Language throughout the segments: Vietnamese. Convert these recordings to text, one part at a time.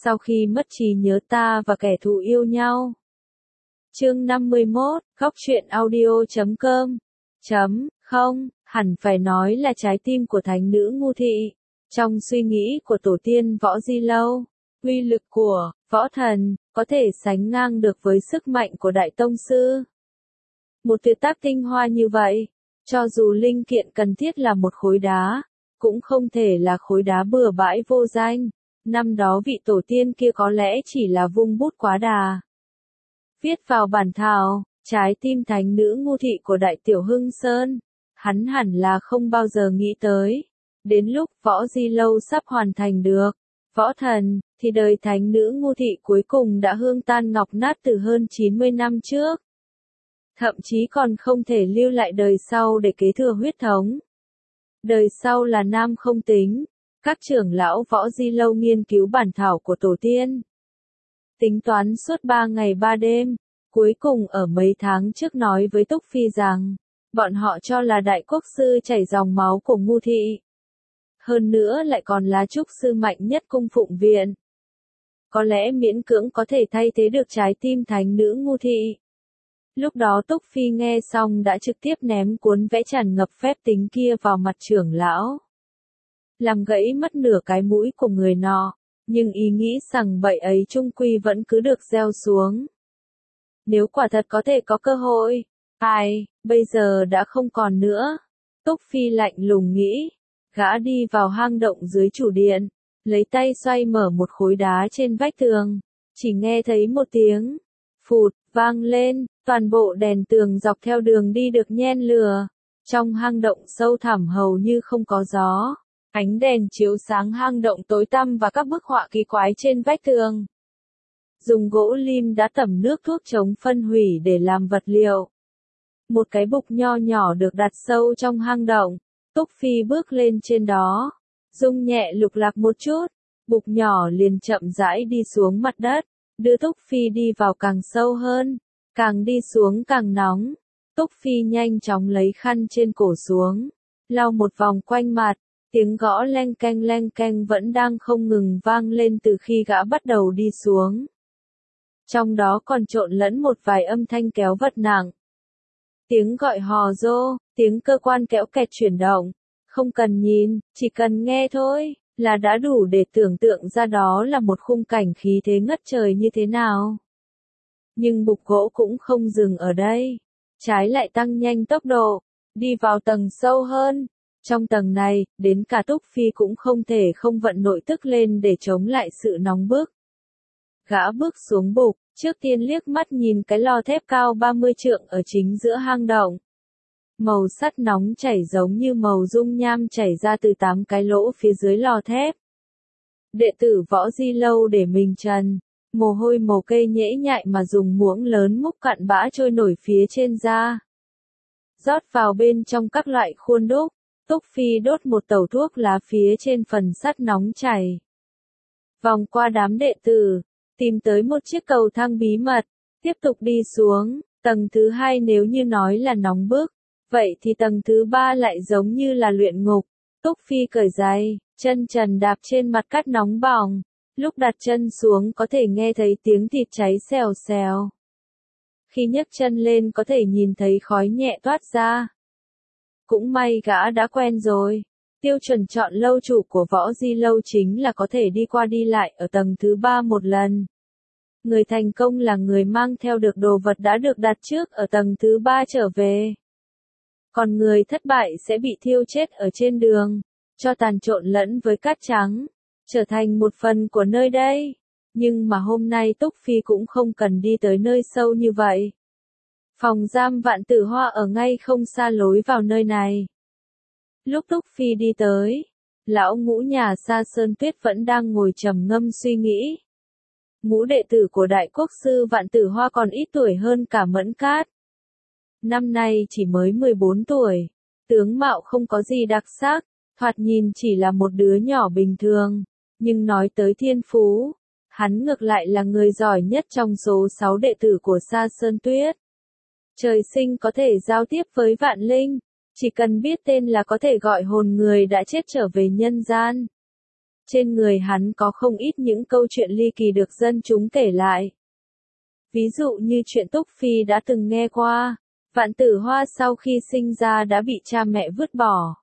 sau khi mất trí nhớ ta và kẻ thù yêu nhau. Chương 51, Góc truyện audio.com. Không, hẳn phải nói là trái tim của thánh nữ Ngu Thị. Trong suy nghĩ của tổ tiên Võ Di Lâu, uy lực của võ thần có thể sánh ngang được với sức mạnh của Đại Tông Sư. Một tuyệt tác tinh hoa như vậy, cho dù linh kiện cần thiết là một khối đá, cũng không thể là khối đá bừa bãi vô danh. Năm đó vị tổ tiên kia có lẽ chỉ là vung bút quá đà. Viết vào bản thảo, trái tim thánh nữ Ngu Thị của Đại Tiểu Hưng Sơn, hắn hẳn là không bao giờ nghĩ tới. Đến lúc Võ Di Lâu sắp hoàn thành được võ thần, thì đời thánh nữ Ngu Thị cuối cùng đã hương tan ngọc nát từ hơn 90 năm trước. Thậm chí còn không thể lưu lại đời sau để kế thừa huyết thống. Đời sau là nam không tính, các trưởng lão Võ Di Lâu nghiên cứu bản thảo của tổ tiên. Tính toán suốt 3 ngày 3 đêm, cuối cùng ở mấy tháng trước nói với Túc Phi rằng, bọn họ cho là đại quốc sư chảy dòng máu của Ngu Thị. Hơn nữa lại còn là trúc sư mạnh nhất cung phụng viện. Có lẽ miễn cưỡng có thể thay thế được trái tim thánh nữ Ngu Thị. Lúc đó Túc Phi nghe xong đã trực tiếp ném cuốn vẽ tràn ngập phép tính kia vào mặt trưởng lão. Làm gãy mất nửa cái mũi của người nọ, nhưng ý nghĩ rằng bậy ấy chung quy vẫn cứ được gieo xuống. Nếu quả thật có thể có cơ hội, bây giờ đã không còn nữa. Túc Phi lạnh lùng nghĩ, gã đi vào hang động dưới chủ điện, lấy tay xoay mở một khối đá trên vách tường, chỉ nghe thấy một tiếng phụt vang lên, toàn bộ đèn tường dọc theo đường đi được nhen lửa. Trong hang động sâu thẳm hầu như không có gió, ánh đèn chiếu sáng hang động tối tăm và các bức họa kỳ quái trên vách tường. Dùng gỗ lim đã tẩm nước thuốc chống phân hủy để làm vật liệu. Một cái bục nho nhỏ được đặt sâu trong hang động. Túc Phi bước lên trên đó, rung nhẹ lục lạc một chút, bục nhỏ liền chậm rãi đi xuống mặt đất, đưa Túc Phi đi vào càng sâu hơn, càng đi xuống càng nóng. Túc Phi nhanh chóng lấy khăn trên cổ xuống, lau một vòng quanh mặt, tiếng gõ leng keng vẫn đang không ngừng vang lên từ khi gã bắt đầu đi xuống. Trong đó còn trộn lẫn một vài âm thanh kéo vật nặng. Tiếng gọi hò rô, tiếng cơ quan kéo kẹt chuyển động, không cần nhìn, chỉ cần nghe thôi, là đã đủ để tưởng tượng ra đó là một khung cảnh khí thế ngất trời như thế nào. Nhưng bục gỗ cũng không dừng ở đây, trái lại tăng nhanh tốc độ, đi vào tầng sâu hơn. Trong tầng này, đến cả Túc Phi cũng không thể không vận nội tức lên để chống lại sự nóng bức. Gã bước xuống bục, trước tiên liếc mắt nhìn cái lò thép cao 30 trượng ở chính giữa hang động. Màu sắt nóng chảy giống như màu dung nham chảy ra từ 8 cái lỗ phía dưới lò thép. Đệ tử Võ Di Lâu để mình trần, mồ hôi mồ kê nhễ nhại mà dùng muỗng lớn múc cặn bã trôi nổi phía trên da. Rót vào bên trong các loại khuôn đúc, Túc Phi đốt một tẩu thuốc lá phía trên phần sắt nóng chảy. Vòng qua đám đệ tử, tìm tới một chiếc cầu thang bí mật, tiếp tục đi xuống, tầng thứ 2 nếu như nói là nóng bức, vậy thì tầng thứ 3 lại giống như là luyện ngục. Túc Phi cởi giày, chân trần đạp trên mặt cát nóng bỏng, lúc đặt chân xuống có thể nghe thấy tiếng thịt cháy xèo xèo. Khi nhấc chân lên có thể nhìn thấy khói nhẹ toát ra. Cũng may gã đã quen rồi. Tiêu chuẩn chọn lâu chủ của Võ Di Lâu chính là có thể đi qua đi lại ở tầng thứ 3 một lần. Người thành công là người mang theo được đồ vật đã được đặt trước ở tầng thứ 3 trở về. Còn người thất bại sẽ bị thiêu chết ở trên đường, cho tàn trộn lẫn với cát trắng, trở thành một phần của nơi đây. Nhưng mà hôm nay Túc Phi cũng không cần đi tới nơi sâu như vậy. Phòng giam Vạn Tử Hoa ở ngay không xa lối vào nơi này. Lúc Túc Phi đi tới, lão ngũ nhà Sa Sơn Tuyết vẫn đang ngồi trầm ngâm suy nghĩ. Ngũ đệ tử của Đại Quốc sư Vạn Tử Hoa còn ít tuổi hơn cả Mẫn Cát. Năm nay chỉ mới 14 tuổi, tướng mạo không có gì đặc sắc, thoạt nhìn chỉ là một đứa nhỏ bình thường, nhưng nói tới thiên phú, hắn ngược lại là người giỏi nhất trong số 6 đệ tử của Sa Sơn Tuyết. Trời sinh có thể giao tiếp với vạn linh, chỉ cần biết tên là có thể gọi hồn người đã chết trở về nhân gian. Trên người hắn có không ít những câu chuyện ly kỳ được dân chúng kể lại. Ví dụ như chuyện Túc Phi đã từng nghe qua, Vạn Tử Hoa sau khi sinh ra đã bị cha mẹ vứt bỏ.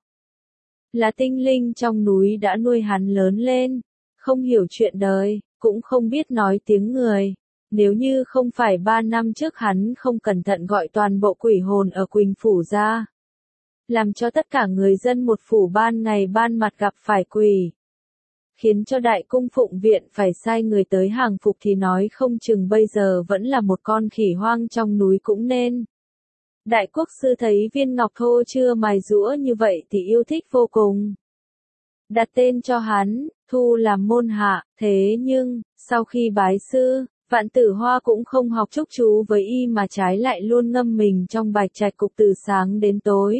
Là tinh linh trong núi đã nuôi hắn lớn lên, không hiểu chuyện đời, cũng không biết nói tiếng người. Nếu như không phải 3 năm trước hắn không cẩn thận gọi toàn bộ quỷ hồn ở Quỳnh Phủ ra, làm cho tất cả người dân một phủ ban ngày ban mặt gặp phải quỷ, khiến cho đại cung phụng viện phải sai người tới hàng phục thì nói không chừng bây giờ vẫn là một con khỉ hoang trong núi cũng nên. Đại quốc sư thấy viên ngọc thô chưa mài giũa như vậy thì yêu thích vô cùng. Đặt tên cho hắn, thu làm môn hạ, thế nhưng, sau khi bái sư, Vạn Tử Hoa cũng không học chúc chú với y mà trái lại luôn ngâm mình trong bạch trạch cục từ sáng đến tối.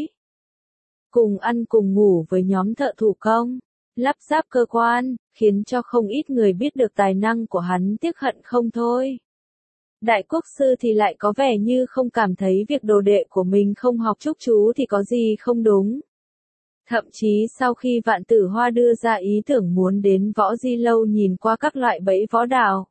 Cùng ăn cùng ngủ với nhóm thợ thủ công, lắp ráp cơ quan, khiến cho không ít người biết được tài năng của hắn tiếc hận không thôi. Đại quốc sư thì lại có vẻ như không cảm thấy việc đồ đệ của mình không học chúc chú thì có gì không đúng. Thậm chí sau khi Vạn Tử Hoa đưa ra ý tưởng muốn đến Võ Di Lâu nhìn qua các loại bẫy võ đạo,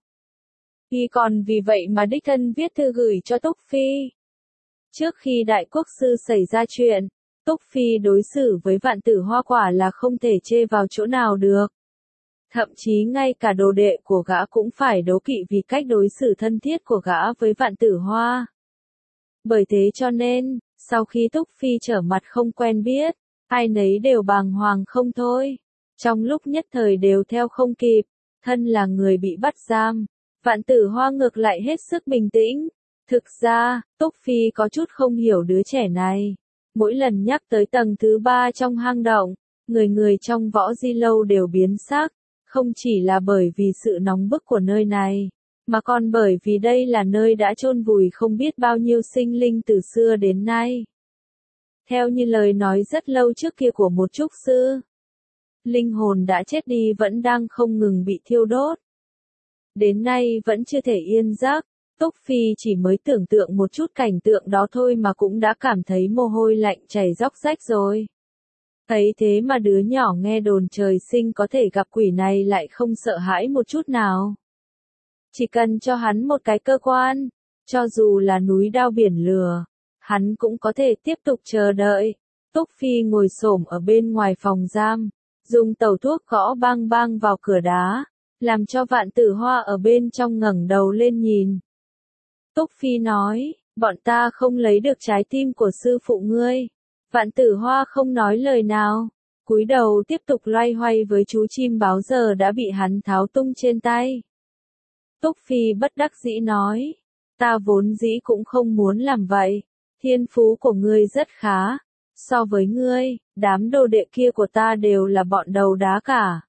y còn vì vậy mà đích thân viết thư gửi cho Túc Phi. Trước khi đại quốc sư xảy ra chuyện, Túc Phi đối xử với Vạn Tử Hoa quả là không thể chê vào chỗ nào được. Thậm chí ngay cả đồ đệ của gã cũng phải đố kỵ vì cách đối xử thân thiết của gã với Vạn Tử Hoa. Bởi thế cho nên, sau khi Túc Phi trở mặt không quen biết, ai nấy đều bàng hoàng không thôi. Trong lúc nhất thời đều theo không kịp, thân là người bị bắt giam, Vạn Tử Hoa ngược lại hết sức bình tĩnh. Thực ra, Túc Phi có chút không hiểu đứa trẻ này. Mỗi lần nhắc tới tầng thứ 3 trong hang động, người người trong Võ Di Lâu đều biến sắc, không chỉ là bởi vì sự nóng bức của nơi này, mà còn bởi vì đây là nơi đã chôn vùi không biết bao nhiêu sinh linh từ xưa đến nay. Theo như lời nói rất lâu trước kia của một trúc sư, linh hồn đã chết đi vẫn đang không ngừng bị thiêu đốt. Đến nay vẫn chưa thể yên giấc. Túc Phi chỉ mới tưởng tượng một chút cảnh tượng đó thôi mà cũng đã cảm thấy mồ hôi lạnh chảy róc rách rồi. Thấy thế mà đứa nhỏ nghe đồn trời sinh có thể gặp quỷ này lại không sợ hãi một chút nào. Chỉ cần cho hắn một cái cơ quan, cho dù là núi đao biển lửa, hắn cũng có thể tiếp tục chờ đợi. Túc Phi ngồi xổm ở bên ngoài phòng giam, dùng tẩu thuốc gõ bang bang vào cửa đá, làm cho Vạn Tử Hoa ở bên trong ngẩng đầu lên nhìn. Túc Phi nói, bọn ta không lấy được trái tim của sư phụ ngươi. Vạn Tử Hoa không nói lời nào, cúi đầu tiếp tục loay hoay với chú chim báo giờ đã bị hắn tháo tung trên tay. Túc Phi bất đắc dĩ nói, ta vốn dĩ cũng không muốn làm vậy, thiên phú của ngươi rất khá, so với ngươi, đám đồ đệ kia của ta đều là bọn đầu đá cả.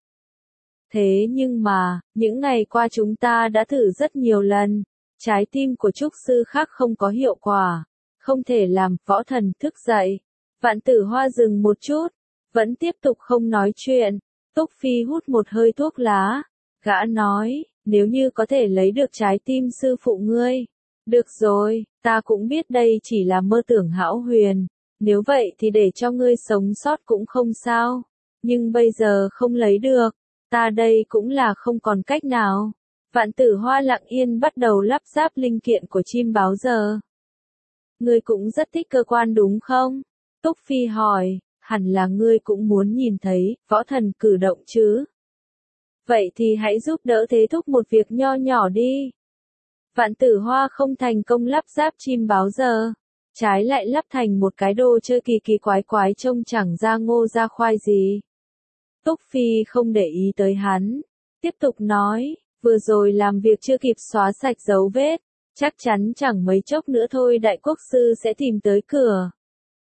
Thế nhưng mà, những ngày qua chúng ta đã thử rất nhiều lần, trái tim của trúc sư khác không có hiệu quả, không thể làm. Võ Thần thức dậy. Vạn Tử Hoa dừng một chút, vẫn tiếp tục không nói chuyện. Túc Phi hút một hơi thuốc lá, gã nói, nếu như có thể lấy được trái tim sư phụ ngươi. Được rồi, ta cũng biết đây chỉ là mơ tưởng hão huyền, nếu vậy thì để cho ngươi sống sót cũng không sao, nhưng bây giờ không lấy được, ta đây cũng là không còn cách nào. Vạn Tử Hoa lặng yên bắt đầu lắp ráp linh kiện của chim báo giờ. Ngươi cũng rất thích cơ quan đúng không? Túc Phi hỏi, hẳn là ngươi cũng muốn nhìn thấy Võ Thần cử động chứ? Vậy thì hãy giúp đỡ thế thúc một việc nho nhỏ đi. Vạn Tử Hoa không thành công lắp ráp chim báo giờ, trái lại lắp thành một cái đồ chơi kỳ kỳ quái quái trông chẳng ra ngô ra khoai gì. Túc Phi không để ý tới hắn, tiếp tục nói, vừa rồi làm việc chưa kịp xóa sạch dấu vết, chắc chắn chẳng mấy chốc nữa thôi đại quốc sư sẽ tìm tới cửa.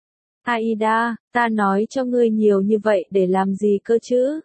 Aida, ta nói cho ngươi nhiều như vậy để làm gì cơ chứ?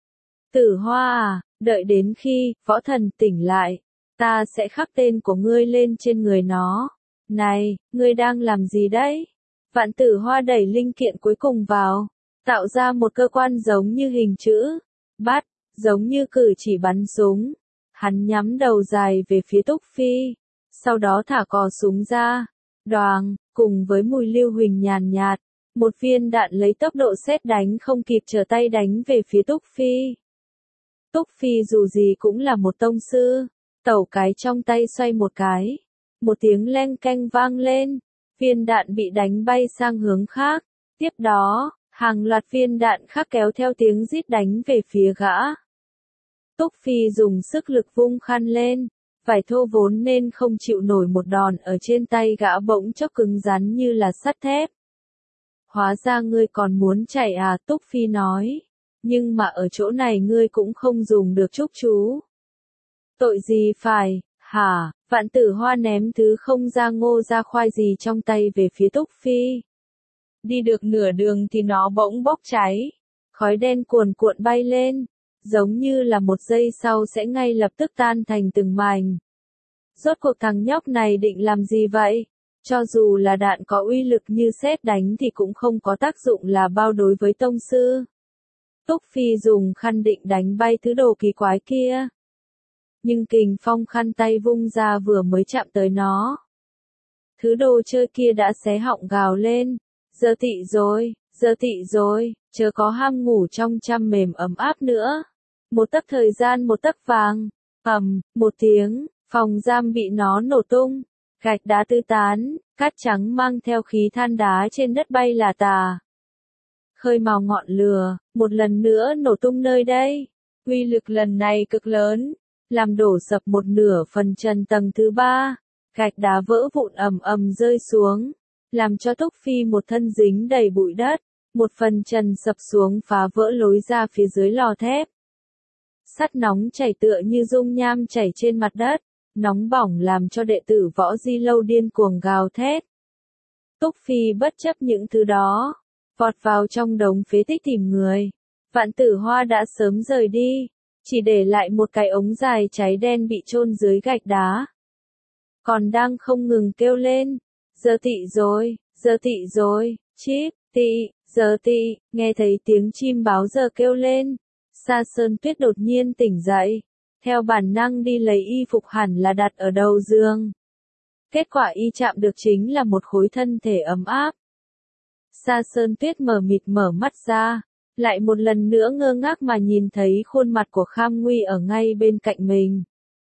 Tử Hoa à, đợi đến khi Võ Thần tỉnh lại, ta sẽ khắc tên của ngươi lên trên người nó. Này, ngươi đang làm gì đấy? Vạn Tử Hoa đẩy linh kiện cuối cùng vào, tạo ra một cơ quan giống như hình chữ bát, giống như cử chỉ bắn súng. Hắn nhắm đầu dài về phía Túc Phi, sau đó thả cò súng ra. Đoàng, cùng với mùi lưu huỳnh nhàn nhạt, một viên đạn lấy tốc độ sét đánh không kịp trở tay đánh về phía Túc Phi. Túc Phi dù gì cũng là một tông sư, tẩu cái trong tay xoay một cái. Một tiếng leng keng vang lên, viên đạn bị đánh bay sang hướng khác. Tiếp đó, hàng loạt viên đạn khác kéo theo tiếng rít đánh về phía gã. Túc Phi dùng sức lực vung khăn lên, vải thô vốn nên không chịu nổi một đòn ở trên tay gã bỗng chốc cứng rắn như là sắt thép. Hóa ra ngươi còn muốn chạy à, Túc Phi nói. Nhưng mà ở chỗ này ngươi cũng không dùng được chúc chú. Tội gì phải, hả? Vạn Tử Hoa ném thứ không ra ngô ra khoai gì trong tay về phía Túc Phi. Đi được nửa đường thì nó bỗng bốc cháy. Khói đen cuồn cuộn bay lên, giống như là một giây sau sẽ ngay lập tức tan thành từng mảnh. Rốt cuộc thằng nhóc này định làm gì vậy? Cho dù là đạn có uy lực như sét đánh thì cũng không có tác dụng là bao đối với tông sư. Túc Phi dùng khăn định đánh bay thứ đồ kỳ quái kia. Nhưng kình phong khăn tay vung ra vừa mới chạm tới nó. Thứ đồ chơi kia đã xé họng gào lên. Giờ tị rồi, chớ có ham ngủ trong chăn mềm ấm áp nữa. Một tấc thời gian một tấc vàng. Một tiếng, phòng giam bị nó nổ tung. Gạch đá tứ tán, cát trắng mang theo khí than đá trên đất bay là tà. Khơi mào ngọn lửa, một lần nữa nổ tung nơi đây. Uy lực lần này cực lớn, làm đổ sập một nửa phần trần tầng thứ 3. Gạch đá vỡ vụn ầm ầm rơi xuống, làm cho Túc Phi một thân dính đầy bụi đất. Một phần trần sập xuống phá vỡ lối ra phía dưới lò thép. Sắt nóng chảy tựa như dung nham chảy trên mặt đất. Nóng bỏng làm cho đệ tử Võ Di Lâu điên cuồng gào thét. Túc Phi bất chấp những thứ đó, vọt vào trong đống phế tích tìm người. Vạn Tử Hoa đã sớm rời đi, chỉ để lại một cái ống dài cháy đen bị chôn dưới gạch đá. Còn đang không ngừng kêu lên, giờ tị rồi, chíp, tị, giờ tị, nghe thấy tiếng chim báo giờ kêu lên. Sa Sơn Tuyết đột nhiên tỉnh dậy. Theo bản năng đi lấy y phục hẳn là đặt ở đầu giường. Kết quả y chạm được chính là một khối thân thể ấm áp. Sa Sơn Tuyết mờ mịt mở mắt ra, lại một lần nữa ngơ ngác mà nhìn thấy khuôn mặt của Kham Nguy ở ngay bên cạnh mình.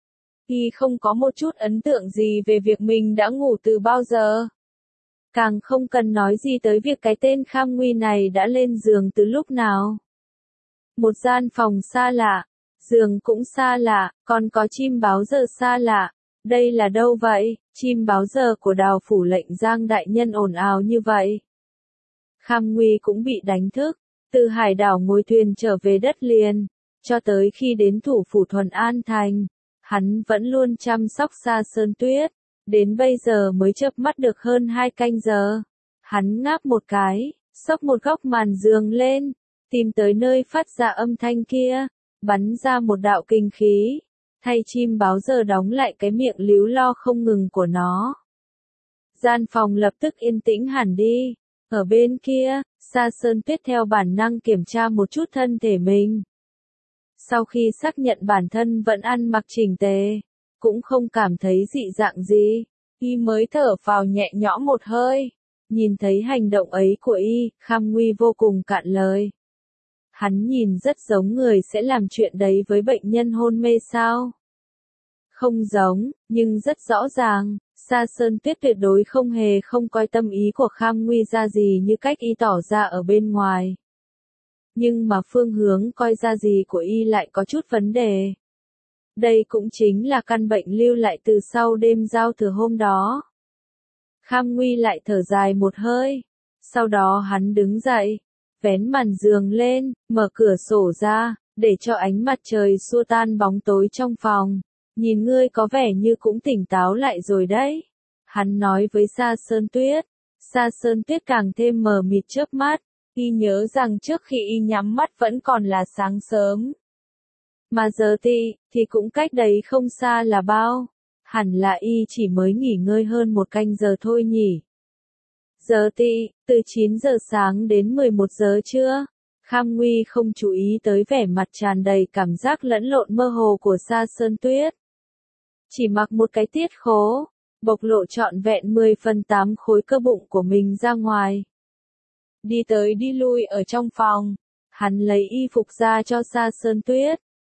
Y không có một chút ấn tượng gì về việc mình đã ngủ từ bao giờ. Càng không cần nói gì tới việc cái tên Kham Nguy này đã lên giường từ lúc nào. Một gian phòng xa lạ. Giường cũng xa lạ, còn có chim báo giờ xa lạ. Đây là đâu vậy? Chim báo giờ của Đào phủ lệnh Giang đại nhân ồn ào như vậy. Kham Nguy cũng bị đánh thức, từ hải đảo ngồi thuyền trở về đất liền, cho tới khi đến thủ phủ Thuần An Thành, hắn vẫn luôn chăm sóc Sa Sơn Tuyết, đến bây giờ mới chợp mắt được hơn 2 canh giờ. Hắn ngáp một cái, xốc một góc màn giường lên, tìm tới nơi phát ra âm thanh kia. Bắn ra một đạo kinh khí, thay chim báo giờ đóng lại cái miệng líu lo không ngừng của nó. Gian phòng lập tức yên tĩnh hẳn đi. Ở bên kia, Sa Sơn Tuyết theo bản năng kiểm tra một chút thân thể mình. Sau khi xác nhận bản thân vẫn ăn mặc chỉnh tề, cũng không cảm thấy dị dạng gì, y mới thở phào nhẹ nhõm một hơi. Nhìn thấy hành động ấy của y, Kham Nguy vô cùng cạn lời. Hắn nhìn rất giống người sẽ làm chuyện đấy với bệnh nhân hôn mê sao? Không giống, nhưng rất rõ ràng, Sa Sơn Tuyết tuyệt đối không coi tâm ý của Kham Nguy ra gì như cách y tỏ ra ở bên ngoài. Nhưng mà phương hướng coi ra gì của y lại có chút vấn đề. Đây cũng chính là căn bệnh lưu lại từ sau đêm giao thừa hôm đó. Kham Nguy lại thở dài một hơi. Sau đó hắn đứng dậy, vén màn giường lên, mở cửa sổ ra, để cho ánh mặt trời xua tan bóng tối trong phòng. Nhìn ngươi có vẻ như cũng tỉnh táo lại rồi đấy. Hắn nói với Sa Sơn Tuyết. Sa Sơn Tuyết càng thêm mờ mịt chớp mắt. Y nhớ rằng trước khi y nhắm mắt vẫn còn là sáng sớm. Mà giờ thì cũng cách đấy không xa là bao. Hẳn là y chỉ mới nghỉ ngơi hơn 1 canh giờ thôi nhỉ. Giờ từ 9 giờ sáng đến 11 giờ trưa. Kham Nguy không chú ý tới vẻ mặt tràn đầy cảm giác lẫn lộn mơ hồ của Sa Sơn Tuyết. Chỉ mặc một cái tiết khố, bộc lộ trọn vẹn 10/8 khối cơ bụng của mình ra ngoài. Đi tới đi lui ở trong phòng, hắn lấy y phục ra cho Sa Sơn Tuyết,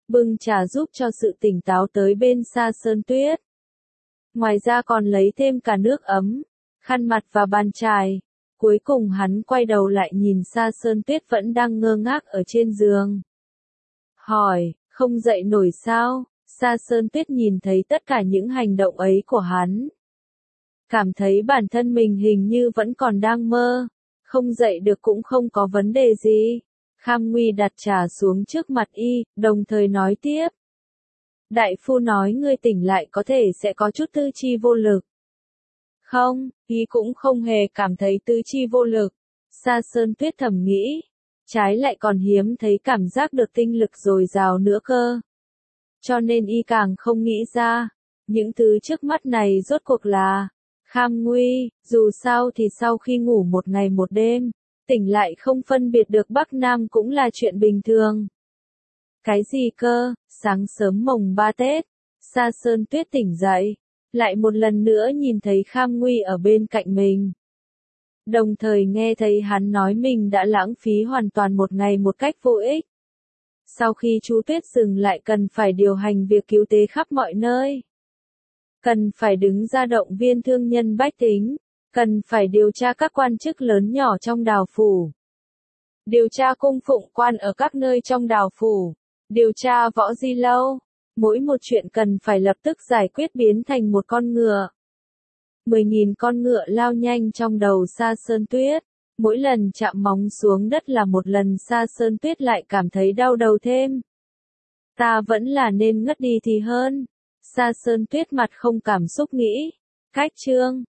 bưng trà giúp cho sự tỉnh táo tới bên Sa Sơn Tuyết. Ngoài ra còn lấy thêm cả nước ấm, khăn mặt và bàn chải. Cuối cùng hắn quay đầu lại nhìn Sa Sơn Tuyết vẫn đang ngơ ngác ở trên giường. Hỏi, không dậy nổi sao? Sa Sơn Tuyết nhìn thấy tất cả những hành động ấy của hắn. Cảm thấy bản thân mình hình như vẫn còn đang mơ. Không dậy được cũng không có vấn đề gì. Kham Nguy đặt trà xuống trước mặt y, đồng thời nói tiếp. Đại phu nói ngươi tỉnh lại có thể sẽ có chút tư chi vô lực. Không, y cũng không hề cảm thấy tư chi vô lực. Sa Sơn Tuyết thầm nghĩ. Trái lại còn hiếm thấy cảm giác được tinh lực dồi dào nữa cơ. Cho nên y càng không nghĩ ra. Những thứ trước mắt này rốt cuộc là Kham Nguy, dù sao thì sau khi ngủ một ngày một đêm, tỉnh lại không phân biệt được Bắc Nam cũng là chuyện bình thường. Cái gì cơ? Sáng sớm mồng 3 Tết, Sa Sơn Tuyết tỉnh dậy, lại một lần nữa nhìn thấy Kham Nguy ở bên cạnh mình. Đồng thời nghe thấy hắn nói mình đã lãng phí hoàn toàn một ngày một cách vô ích. Sau khi chú Tuyết dừng lại cần phải điều hành việc cứu tế khắp mọi nơi. Cần phải đứng ra động viên thương nhân bách tính. Cần phải điều tra các quan chức lớn nhỏ trong đào phủ. Điều tra cung phụng quan ở các nơi trong đào phủ. Điều tra Võ Di Lâu. Mỗi một chuyện cần phải lập tức giải quyết biến thành một con ngựa. 10.000 con ngựa lao nhanh trong đầu Sa Sơn Tuyết. Mỗi lần chạm móng xuống đất là một lần Sa Sơn Tuyết lại cảm thấy đau đầu thêm. Ta vẫn là nên ngất đi thì hơn. Sa Sơn Tuyết mặt không cảm xúc nghĩ. Cách chương